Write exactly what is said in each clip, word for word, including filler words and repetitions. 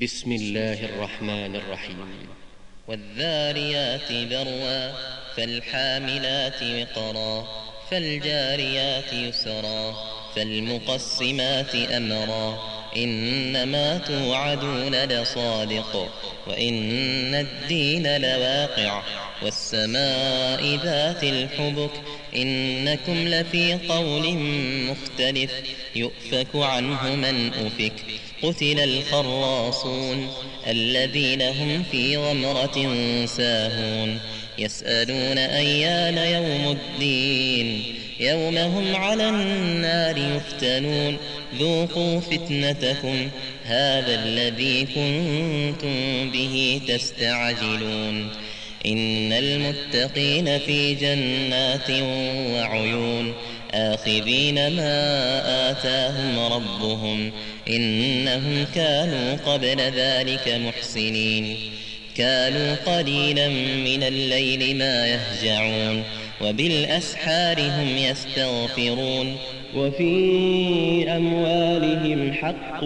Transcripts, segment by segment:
بسم الله الرحمن الرحيم. والذاريات ذروا فالحاملات وقرا فالجاريات يسرا فالمقسمات أمرا إنما توعدون لصادق وإن الدين لواقع والسماء ذات الحبك إنكم لفي قول مختلف يؤفك عنه من أفك قتل الخراصون الذين هم في غمرة ساهون يسألون أيان يوم الدين يوم هم على النار يفتنون ذوقوا فتنتكم هذا الذي كنتم به تستعجلون إن المتقين في جنات وعيون آخذين ما آتاهم ربهم إنهم كانوا قبل ذلك محسنين كانوا قليلا من الليل ما يهجعون وبالأسحار هم يستغفرون وفي أموالهم حق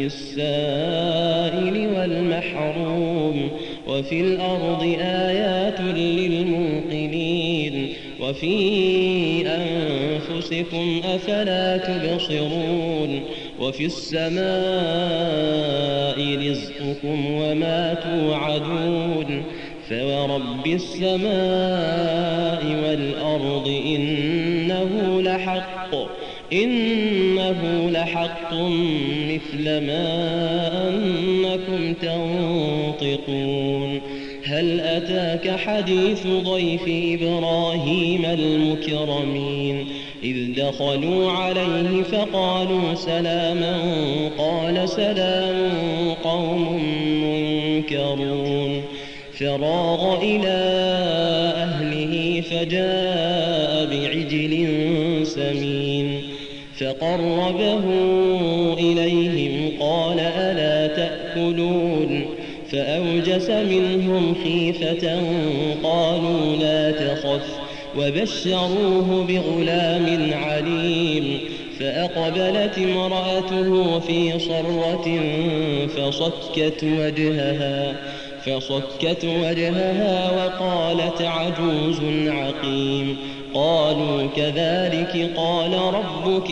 للسائل والمحروم وفي الأرض آيات للموقنين وفي أنفسكم أفلا تبصرون وفي السماء رزقكم وما توعدون فورب السماء والأرض إنه لحق إنه لحق مثل ما أنكم تنطقون هل أتاك حديث ضيف إبراهيم المكرمين إذ دخلوا عليه فقالوا سلاما قال سلام قوم منكرون فراغ إلى أهله فجاء بعجل سمين فقربه إليهم قال ألا تأكلون فأوجس منهم خيفة قالوا لا تخف وبشروه بغلام عليم فأقبلت امرأته في صرة فصكت وجهها فصكت وجهها وقالت عجوز عقيم قالوا كذلك قال ربك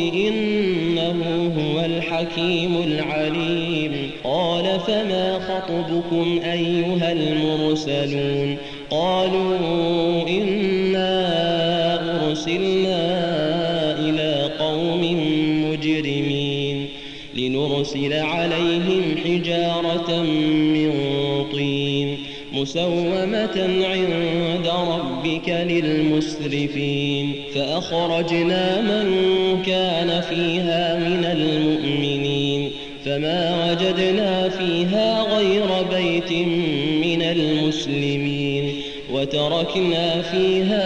إنه هو الحكيم العليم قال فما خطبكم أيها المرسلون قالوا إنا أرسلنا إلى قوم مجرمين لنرسل عليهم حجارة من طين مسومة عند ربك للمسرفين فأخرجنا من كان فيها من المؤمنين فما وجدنا فيها غير بيت من المسلمين وتركنا فيها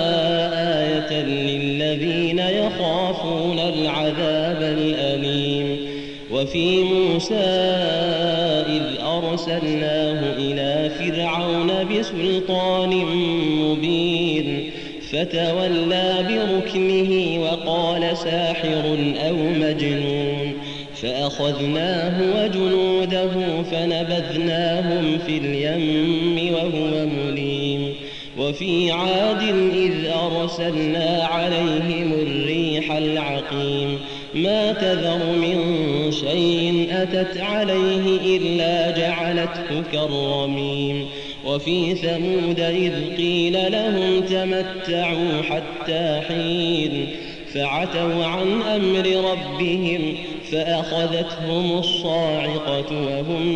آية للذين يخافون العذاب الأليم وفي موسى إذ أرسلناه إلى فرعون بسلطان مبين فتولى بركنه وقال ساحر أو مجنون فأخذناه وجنوده فنبذناهم في اليم وهو مليم وفي عاد إذ أرسلنا عليهم الريح العقيم ما تذر من شيء أتت عليه إلا جعلته كالرميم وفي ثمود إذ قيل لهم تمتعوا حتى حين فعتوا عن أمر ربهم فأخذتهم الصاعقة وهم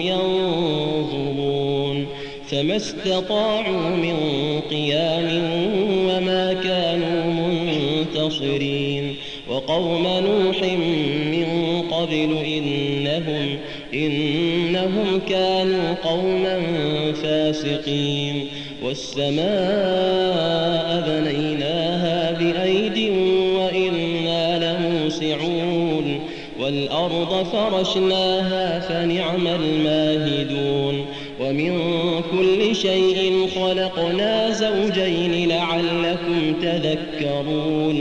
ينظرون فما استطاعوا من قيام وما كانوا منتصرين وقوم نوح من قبل إنهم, إنهم كانوا قوما فاسقين والسماء بنيناها بأيد وإنا لموسعون والأرض فرشناها فنعم الماهدون ومن كل شيء خلقنا زوجين لعلكم تذكرون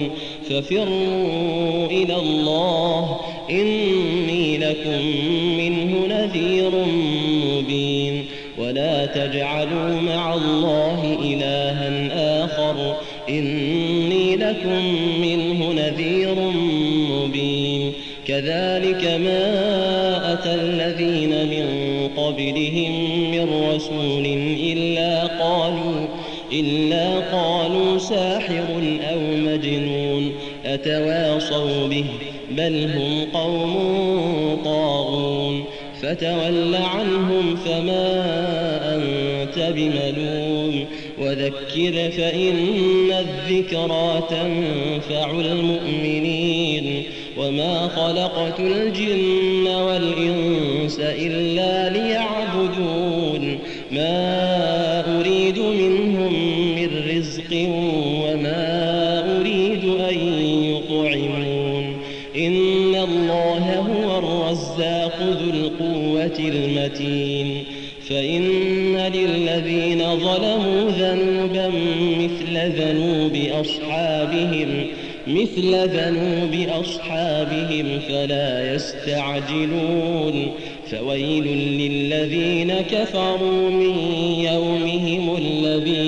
ففروا إلى الله إني لكم منه نذير نذير مبين ولا تجعلوا مع الله إلها آخر إني لكم منه نذير مبين كذلك ما أتى الذين من قبلهم من رسول إلا قالوا إلا قالوا ساحر أو مجنون أتواصوا به بل هم قوم طاغون فتول عنهم فما أنت بملوم وذكر فإن الذكرى تنفع المؤمنين وما خلقت الجن والإنس إلا ليعبدون ما أريد منهم من رزق وما أريد أن يطعمون إن الله هو الرزاق ذو القوة المتين فإن للذين ظلموا ذنوبا مثل ذنوب أصحابهم مثل ذنوب أصحابهم فلا يستعجلون فويل للذين كفروا من يومهم الذي